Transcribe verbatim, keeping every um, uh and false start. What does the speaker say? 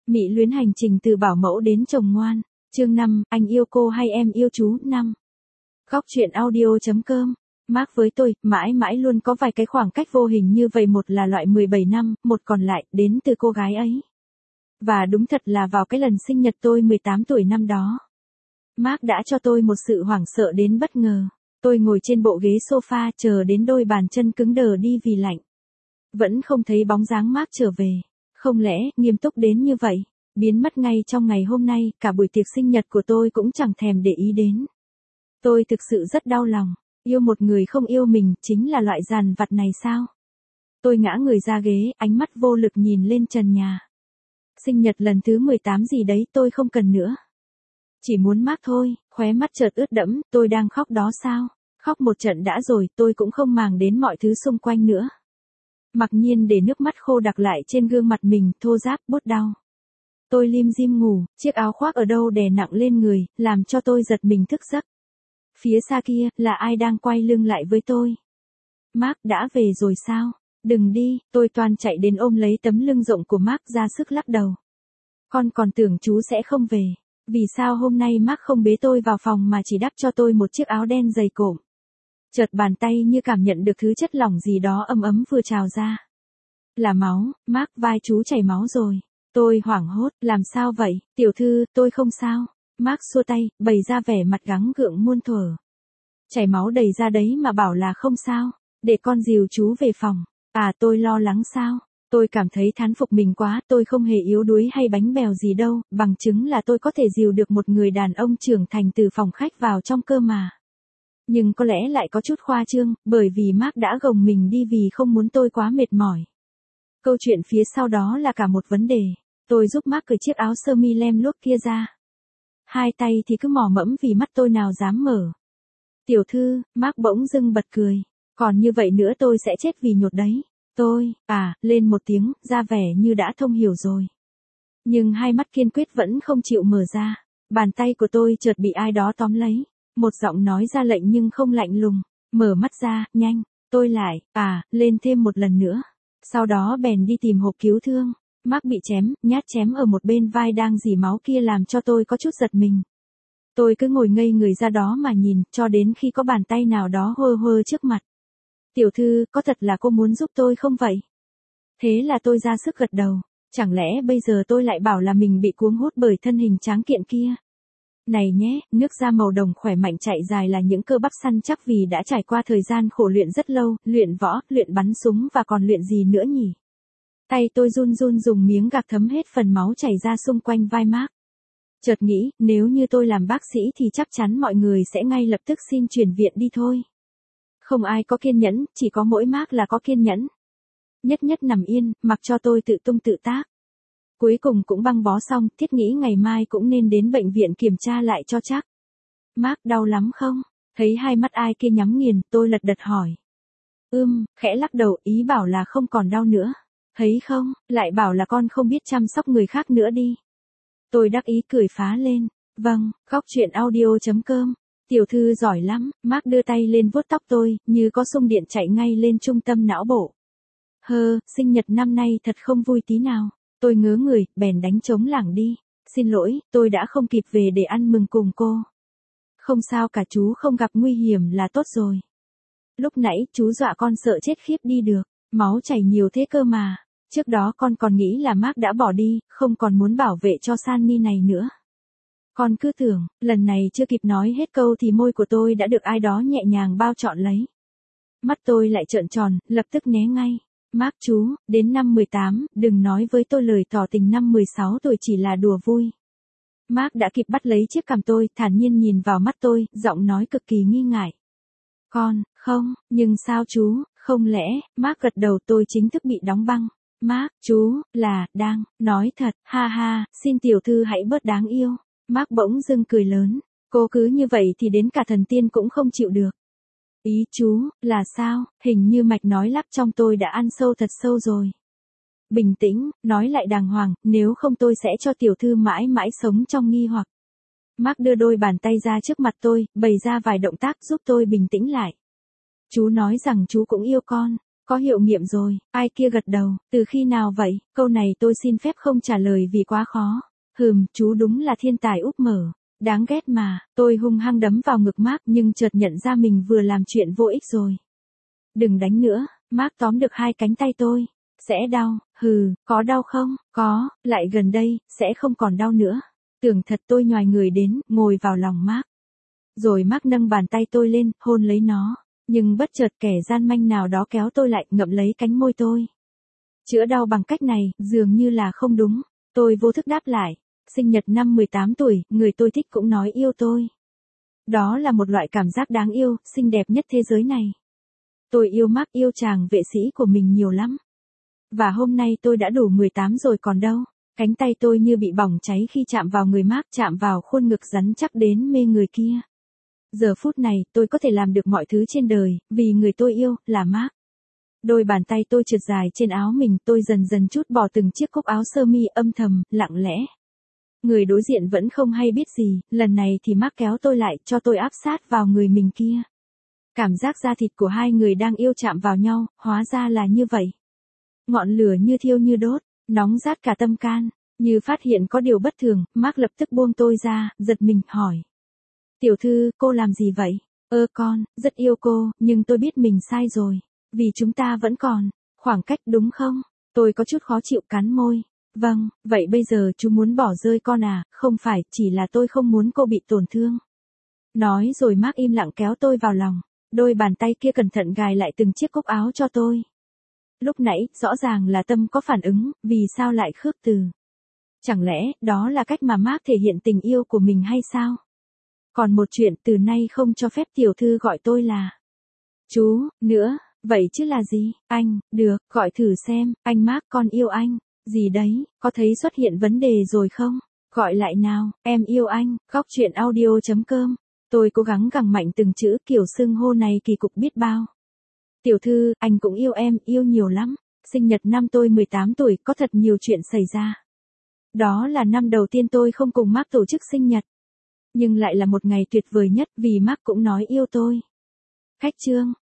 Mỹ luyến hành trình từ bảo mẫu đến chồng ngoan. Chương năm, anh yêu cô hay em yêu chú? Năm. Góc truyện audio chấm com. Mark với tôi, mãi mãi luôn có vài cái khoảng cách vô hình như vậy, một là loại mười bảy năm, một còn lại, đến từ cô gái ấy. Và đúng thật là vào cái lần sinh nhật tôi mười tám tuổi năm đó. Mark đã cho tôi một sự hoảng sợ đến bất ngờ. Tôi ngồi trên bộ ghế sofa chờ đến đôi bàn chân cứng đờ đi vì lạnh. Vẫn không thấy bóng dáng Mark trở về. Không lẽ, nghiêm túc đến như vậy, biến mất ngay trong ngày hôm nay, cả buổi tiệc sinh nhật của tôi cũng chẳng thèm để ý đến. Tôi thực sự rất đau lòng, yêu một người không yêu mình chính là loại dằn vặt này sao? Tôi ngã người ra ghế, ánh mắt vô lực nhìn lên trần nhà. Sinh nhật lần thứ mười tám gì đấy tôi không cần nữa. Chỉ muốn Mark thôi, khóe mắt chợt ướt đẫm, tôi đang khóc đó sao? Khóc một trận đã rồi, tôi cũng không màng đến mọi thứ xung quanh nữa. Mặc nhiên để nước mắt khô đặc lại trên gương mặt mình, thô ráp, buốt đau. Tôi lim dim ngủ, chiếc áo khoác ở đâu đè nặng lên người, làm cho tôi giật mình thức giấc. Phía xa kia, là ai đang quay lưng lại với tôi? Mark đã về rồi sao? Đừng đi, tôi toan chạy đến ôm lấy tấm lưng rộng của Mark ra sức lắc đầu. Con còn tưởng chú sẽ không về. Vì sao hôm nay Mark không bế tôi vào phòng mà chỉ đắp cho tôi một chiếc áo đen dày cộm? Chợt bàn tay như cảm nhận được thứ chất lỏng gì đó ấm ấm vừa trào ra. Là máu, Mark, vai chú chảy máu rồi. Tôi hoảng hốt, làm sao vậy, tiểu thư, tôi không sao. Mark xua tay, bày ra vẻ mặt gắng gượng muôn thuở. Chảy máu đầy ra đấy mà bảo là không sao, để con dìu chú về phòng. À, tôi lo lắng sao? Tôi cảm thấy thán phục mình quá, tôi không hề yếu đuối hay bánh bèo gì đâu, bằng chứng là tôi có thể dìu được một người đàn ông trưởng thành từ phòng khách vào trong cơ mà. Nhưng có lẽ lại có chút khoa trương, bởi vì Mark đã gồng mình đi vì không muốn tôi quá mệt mỏi. Câu chuyện phía sau đó là cả một vấn đề. Tôi giúp Mark cởi chiếc áo sơ mi lem luốc kia ra. Hai tay thì cứ mò mẫm vì mắt tôi nào dám mở. Tiểu thư, Mark bỗng dưng bật cười. Còn như vậy nữa tôi sẽ chết vì nhột đấy. Tôi, à, lên một tiếng, ra vẻ như đã thông hiểu rồi. Nhưng hai mắt kiên quyết vẫn không chịu mở ra. Bàn tay của tôi chợt bị ai đó tóm lấy. Một giọng nói ra lệnh nhưng không lạnh lùng. Mở mắt ra, nhanh. Tôi lại, à, lên thêm một lần nữa. Sau đó bèn đi tìm hộp cứu thương. Mark bị chém, nhát chém ở một bên vai đang rỉ máu kia làm cho tôi có chút giật mình. Tôi cứ ngồi ngây người ra đó mà nhìn, cho đến khi có bàn tay nào đó hơ hơ trước mặt. Tiểu thư, có thật là cô muốn giúp tôi không vậy? Thế là tôi ra sức gật đầu. Chẳng lẽ bây giờ tôi lại bảo là mình bị cuốn hút bởi thân hình tráng kiện kia? Này nhé, nước da màu đồng khỏe mạnh chạy dài là những cơ bắp săn chắc vì đã trải qua thời gian khổ luyện rất lâu, luyện võ, luyện bắn súng và còn luyện gì nữa nhỉ? Tay tôi run run dùng miếng gạc thấm hết phần máu chảy ra xung quanh vai Mark. Chợt nghĩ, nếu như tôi làm bác sĩ thì chắc chắn mọi người sẽ ngay lập tức xin chuyển viện đi thôi. Không ai có kiên nhẫn, chỉ có mỗi Mark là có kiên nhẫn. Nhất nhất nằm yên, mặc cho tôi tự tung tự tác. Cuối cùng cũng băng bó xong, thiết nghĩ ngày mai cũng nên đến bệnh viện kiểm tra lại cho chắc. Mark đau lắm không? Thấy hai mắt ai kia nhắm nghiền, tôi lật đật hỏi. Ưm, khẽ lắc đầu, ý bảo là không còn đau nữa. Thấy không, lại bảo là con không biết chăm sóc người khác nữa đi. Tôi đắc ý cười phá lên. Vâng, góc truyện audio chấm com. Tiểu thư giỏi lắm. Mark đưa tay lên vuốt tóc tôi, như có xung điện chạy ngay lên trung tâm não bộ. Hơ, sinh nhật năm nay thật không vui tí nào. Tôi ngớ người, bèn đánh trống lảng đi. Xin lỗi, tôi đã không kịp về để ăn mừng cùng cô. Không sao cả, chú không gặp nguy hiểm là tốt rồi. Lúc nãy chú dọa con sợ chết khiếp đi được. Máu chảy nhiều thế cơ mà. Trước đó con còn nghĩ là Mark đã bỏ đi, không còn muốn bảo vệ cho Sunny này nữa. Con cứ tưởng, lần này chưa kịp nói hết câu thì môi của tôi đã được ai đó nhẹ nhàng bao trọn lấy. Mắt tôi lại trợn tròn, lập tức né ngay. Mark chú, đến năm mười tám, đừng nói với tôi lời tỏ tình năm mười sáu tuổi chỉ là đùa vui. Mark đã kịp bắt lấy chiếc cằm tôi, thản nhiên nhìn vào mắt tôi, giọng nói cực kỳ nghi ngại. Con, không, nhưng sao chú, không lẽ, Mark gật đầu, tôi chính thức bị đóng băng. Mark, chú, là, đang, nói thật, ha ha, xin tiểu thư hãy bớt đáng yêu. Mark bỗng dưng cười lớn, cô cứ như vậy thì đến cả thần tiên cũng không chịu được. Ý chú, là sao, hình như mạch nói lắp trong tôi đã ăn sâu thật sâu rồi. Bình tĩnh, nói lại đàng hoàng, nếu không tôi sẽ cho tiểu thư mãi mãi sống trong nghi hoặc. Mark đưa đôi bàn tay ra trước mặt tôi, bày ra vài động tác giúp tôi bình tĩnh lại. Chú nói rằng chú cũng yêu con. có hiệu nghiệm rồi, ai kia gật đầu, từ khi nào vậy, câu này tôi xin phép không trả lời vì quá khó. Hừm, chú đúng là thiên tài úp mở. Đáng ghét mà, tôi hung hăng đấm vào ngực Mark nhưng chợt nhận ra mình vừa làm chuyện vô ích rồi. Đừng đánh nữa, Mark tóm được hai cánh tay tôi. Sẽ đau, hừ, có đau không? Có, lại gần đây, sẽ không còn đau nữa. Tưởng thật tôi nhoài người đến, ngồi vào lòng Mark. Rồi Mark nâng bàn tay tôi lên, hôn lấy nó. Nhưng bất chợt kẻ gian manh nào đó kéo tôi lại, ngậm lấy cánh môi tôi. Chữa đau bằng cách này, dường như là không đúng. Tôi vô thức đáp lại. Sinh nhật năm mười tám tuổi, người tôi thích cũng nói yêu tôi. Đó là một loại cảm giác đáng yêu, xinh đẹp nhất thế giới này. Tôi yêu Mark, yêu chàng vệ sĩ của mình nhiều lắm. Và hôm nay tôi đã đủ mười tám rồi còn đâu. Cánh tay tôi như bị bỏng cháy khi chạm vào người Mark, chạm vào khuôn ngực rắn chắc đến mê người kia. Giờ phút này, tôi có thể làm được mọi thứ trên đời, vì người tôi yêu, là Mark. Đôi bàn tay tôi trượt dài trên áo mình, tôi dần dần trút bỏ từng chiếc cúc áo sơ mi âm thầm, lặng lẽ. Người đối diện vẫn không hay biết gì, lần này thì Mark kéo tôi lại, cho tôi áp sát vào người mình kia. Cảm giác da thịt của hai người đang yêu chạm vào nhau, hóa ra là như vậy. Ngọn lửa như thiêu như đốt, nóng rát cả tâm can. Như phát hiện có điều bất thường, Mark lập tức buông tôi ra, giật mình, hỏi. Tiểu thư, cô làm gì vậy? Ơ con, rất yêu cô, nhưng tôi biết mình sai rồi. Vì chúng ta vẫn còn khoảng cách đúng không? Tôi có chút khó chịu cắn môi. Vâng, vậy bây giờ chú muốn bỏ rơi con à? Không phải, chỉ là tôi không muốn cô bị tổn thương. Nói rồi Mark im lặng kéo tôi vào lòng. Đôi bàn tay kia cẩn thận gài lại từng chiếc cúc áo cho tôi. Lúc nãy, rõ ràng là Tâm có phản ứng, vì sao lại khước từ? Chẳng lẽ, đó là cách mà Mark thể hiện tình yêu của mình hay sao? Còn một chuyện, từ nay không cho phép tiểu thư gọi tôi là chú, nữa, vậy chứ là gì? Anh, được, gọi thử xem, anh Mark, con yêu anh. Gì đấy, có thấy xuất hiện vấn đề rồi không? Gọi lại nào, em yêu anh, góc chuyện audio chấm com. Tôi cố gắng gằn mạnh từng chữ, kiểu xưng hô này kỳ cục biết bao. Tiểu thư, anh cũng yêu em, yêu nhiều lắm. Sinh nhật năm tôi mười tám tuổi, có thật nhiều chuyện xảy ra. Đó là năm đầu tiên tôi không cùng Mark tổ chức sinh nhật. Nhưng lại là một ngày tuyệt vời nhất vì Mark cũng nói yêu tôi. Khách trương.